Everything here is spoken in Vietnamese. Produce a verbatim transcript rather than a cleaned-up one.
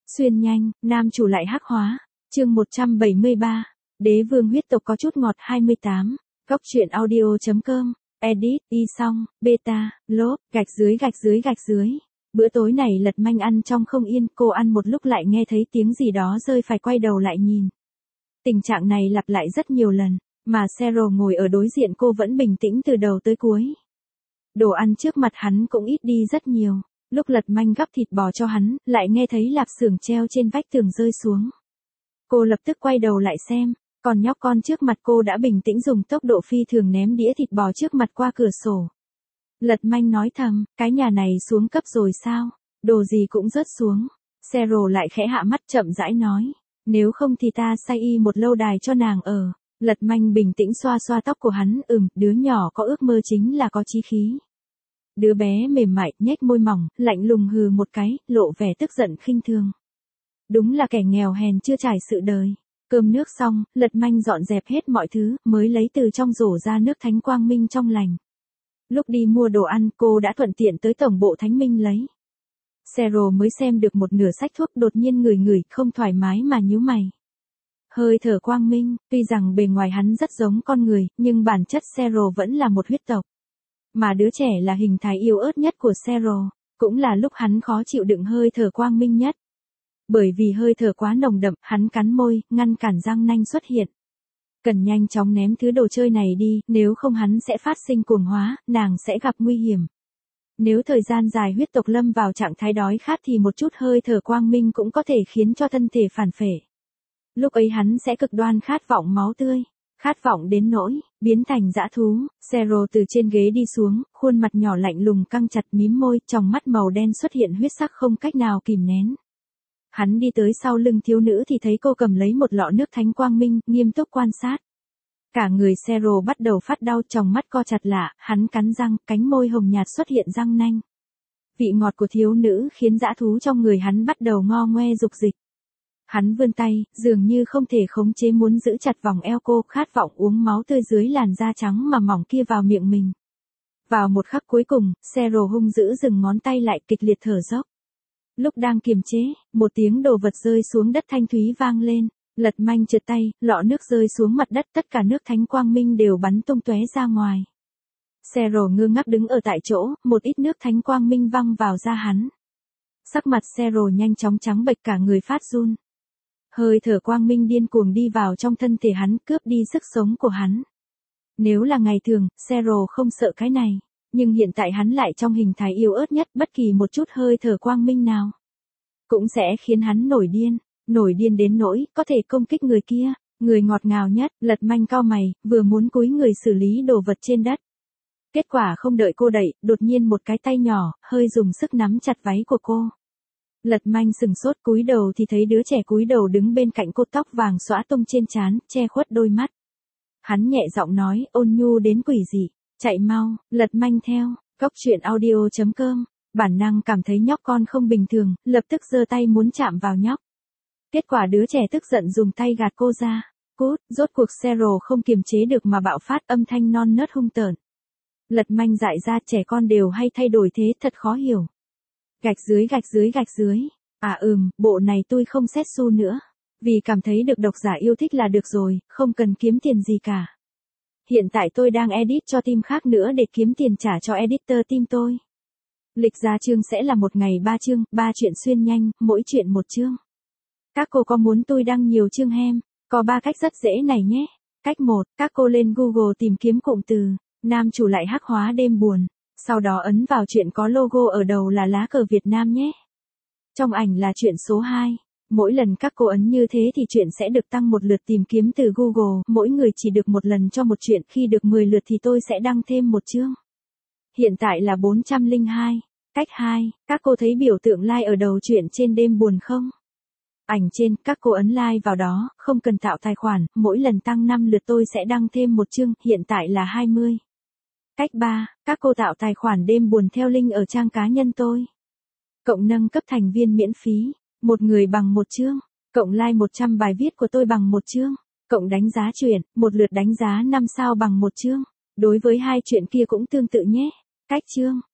Xuyên nhanh, nam chủ lại hắc hóa. Chương một trăm bảy mươi ba. Đế vương huyết tộc có chút ngọt hai mươi tám. Góc truyện audio.com. Edit, y xong, beta, lốp, gạch dưới gạch dưới gạch dưới. Bữa tối này Lật Manh ăn trong không yên, cô ăn một lúc lại nghe thấy tiếng gì đó rơi phải quay đầu lại nhìn. Tình trạng này lặp lại rất nhiều lần, mà Cheryl ngồi ở đối diện cô vẫn bình tĩnh từ đầu tới cuối. Đồ ăn trước mặt hắn cũng ít đi rất nhiều. Lúc Lật Manh gắp thịt bò cho hắn, lại nghe thấy lạp xưởng treo trên vách tường rơi xuống. Cô lập tức quay đầu lại xem, còn nhóc con trước mặt cô đã bình tĩnh dùng tốc độ phi thường ném đĩa thịt bò trước mặt qua cửa sổ. Lật Manh nói thầm, cái nhà này xuống cấp rồi sao? Đồ gì cũng rớt xuống. Cheryl lại khẽ hạ mắt chậm rãi nói, nếu không thì ta xây y một lâu đài cho nàng ở. Lật Manh bình tĩnh xoa xoa tóc của hắn, ừm, đứa nhỏ có ước mơ chính là có chí khí. Đứa bé mềm mại, nhếch môi mỏng, lạnh lùng hừ một cái, lộ vẻ tức giận khinh thường. Đúng là kẻ nghèo hèn chưa trải sự đời. Cơm nước xong, Lật Manh dọn dẹp hết mọi thứ, mới lấy từ trong rổ ra nước thánh quang minh trong lành. Lúc đi mua đồ ăn, cô đã thuận tiện tới tổng bộ thánh minh lấy. Cheryl mới xem được một nửa sách thuốc, đột nhiên ngửi ngửi, không thoải mái mà nhíu mày. Hơi thở quang minh, tuy rằng bề ngoài hắn rất giống con người, nhưng bản chất Cheryl vẫn là một huyết tộc. Mà đứa trẻ là hình thái yếu ớt nhất của Cheryl, cũng là lúc hắn khó chịu đựng hơi thở quang minh nhất. Bởi vì hơi thở quá nồng đậm, hắn cắn môi, ngăn cản răng nanh xuất hiện. Cần nhanh chóng ném thứ đồ chơi này đi, nếu không hắn sẽ phát sinh cuồng hóa, nàng sẽ gặp nguy hiểm. Nếu thời gian dài huyết tộc lâm vào trạng thái đói khát thì một chút hơi thở quang minh cũng có thể khiến cho thân thể phản phệ. Lúc ấy hắn sẽ cực đoan khát vọng máu tươi. Khát vọng đến nỗi, biến thành dã thú. Cheryl từ trên ghế đi xuống, khuôn mặt nhỏ lạnh lùng căng chặt mím môi, trong mắt màu đen xuất hiện huyết sắc không cách nào kìm nén. Hắn đi tới sau lưng thiếu nữ thì thấy cô cầm lấy một lọ nước thánh quang minh, nghiêm túc quan sát. Cả người Cheryl bắt đầu phát đau, trong mắt co chặt lạ, hắn cắn răng, cánh môi hồng nhạt xuất hiện răng nanh. Vị ngọt của thiếu nữ khiến dã thú trong người hắn bắt đầu ngo ngoe dục dịch. Hắn vươn tay, dường như không thể khống chế muốn giữ chặt vòng eo cô, khát vọng uống máu tươi dưới làn da trắng mà mỏng kia vào miệng mình. Vào một khắc cuối cùng, Cheryl hung dữ dừng ngón tay lại, kịch liệt thở dốc. Lúc đang kiềm chế, một tiếng đồ vật rơi xuống đất thanh thúy vang lên. Lật Manh trượt tay, lọ nước rơi xuống mặt đất, tất cả nước thánh quang minh đều bắn tung tóe ra ngoài. Cheryl ngơ ngác đứng ở tại chỗ, một ít nước thánh quang minh văng vào da hắn. Sắc mặt Cheryl nhanh chóng trắng bệch, cả người phát run. Hơi thở quang minh điên cuồng đi vào trong thân thể hắn, cướp đi sức sống của hắn. Nếu là ngày thường, Cheryl không sợ cái này, nhưng hiện tại hắn lại trong hình thái yếu ớt nhất, bất kỳ một chút hơi thở quang minh nào cũng sẽ khiến hắn nổi điên, nổi điên đến nỗi có thể công kích người kia, người ngọt ngào nhất. Lật Manh cau mày, vừa muốn cúi người xử lý đồ vật trên đất. Kết quả không đợi cô đẩy, đột nhiên một cái tay nhỏ hơi dùng sức nắm chặt váy của cô. Lật Manh sừng sốt, cúi đầu thì thấy đứa trẻ cúi đầu đứng bên cạnh cô, tóc vàng xõa tung trên trán, che khuất đôi mắt. Hắn nhẹ giọng nói, ôn nhu đến quỷ dị, chạy mau. Lật Manh theo, góc truyện audio.com, bản năng cảm thấy nhóc con không bình thường, lập tức giơ tay muốn chạm vào nhóc. Kết quả đứa trẻ tức giận dùng tay gạt cô ra. Cút, rốt cuộc Cheryl không kiềm chế được mà bạo phát, âm thanh non nớt hung tợn. Lật Manh dại ra, trẻ con đều hay thay đổi thế, thật khó hiểu. Gạch dưới gạch dưới gạch dưới. À ừm, bộ này tôi không xét xu nữa. Vì cảm thấy được độc giả yêu thích là được rồi, không cần kiếm tiền gì cả. Hiện tại tôi đang edit cho team khác nữa để kiếm tiền trả cho editor team tôi. Lịch ra chương sẽ là một ngày ba chương, ba chuyện xuyên nhanh, mỗi chuyện một chương. Các cô có muốn tôi đăng nhiều chương hem? Có ba cách rất dễ này nhé. Cách một, các cô lên Google tìm kiếm cụm từ nam chủ lại hắc hóa đêm buồn. Sau đó ấn vào chuyện có logo ở đầu là lá cờ Việt Nam nhé. Trong ảnh là chuyện số hai. Mỗi lần các cô ấn như thế thì chuyện sẽ được tăng một lượt tìm kiếm từ Google. Mỗi người chỉ được một lần cho một chuyện, khi được mười lượt thì tôi sẽ đăng thêm một chương. Hiện tại là bốn trăm lẻ hai. Cách hai, các cô thấy biểu tượng like ở đầu chuyện trên đêm buồn không? Ảnh trên, các cô ấn like vào đó, không cần tạo tài khoản, mỗi lần tăng năm lượt tôi sẽ đăng thêm một chương, hiện tại là hai mươi. Cách ba, các cô tạo tài khoản đêm buồn theo link ở trang cá nhân tôi. Cộng nâng cấp thành viên miễn phí, một người bằng một chương. Cộng like một trăm bài viết của tôi bằng một chương. Cộng đánh giá truyện, một lượt đánh giá năm sao bằng một chương. Đối với hai chuyện kia cũng tương tự nhé. Cách chương,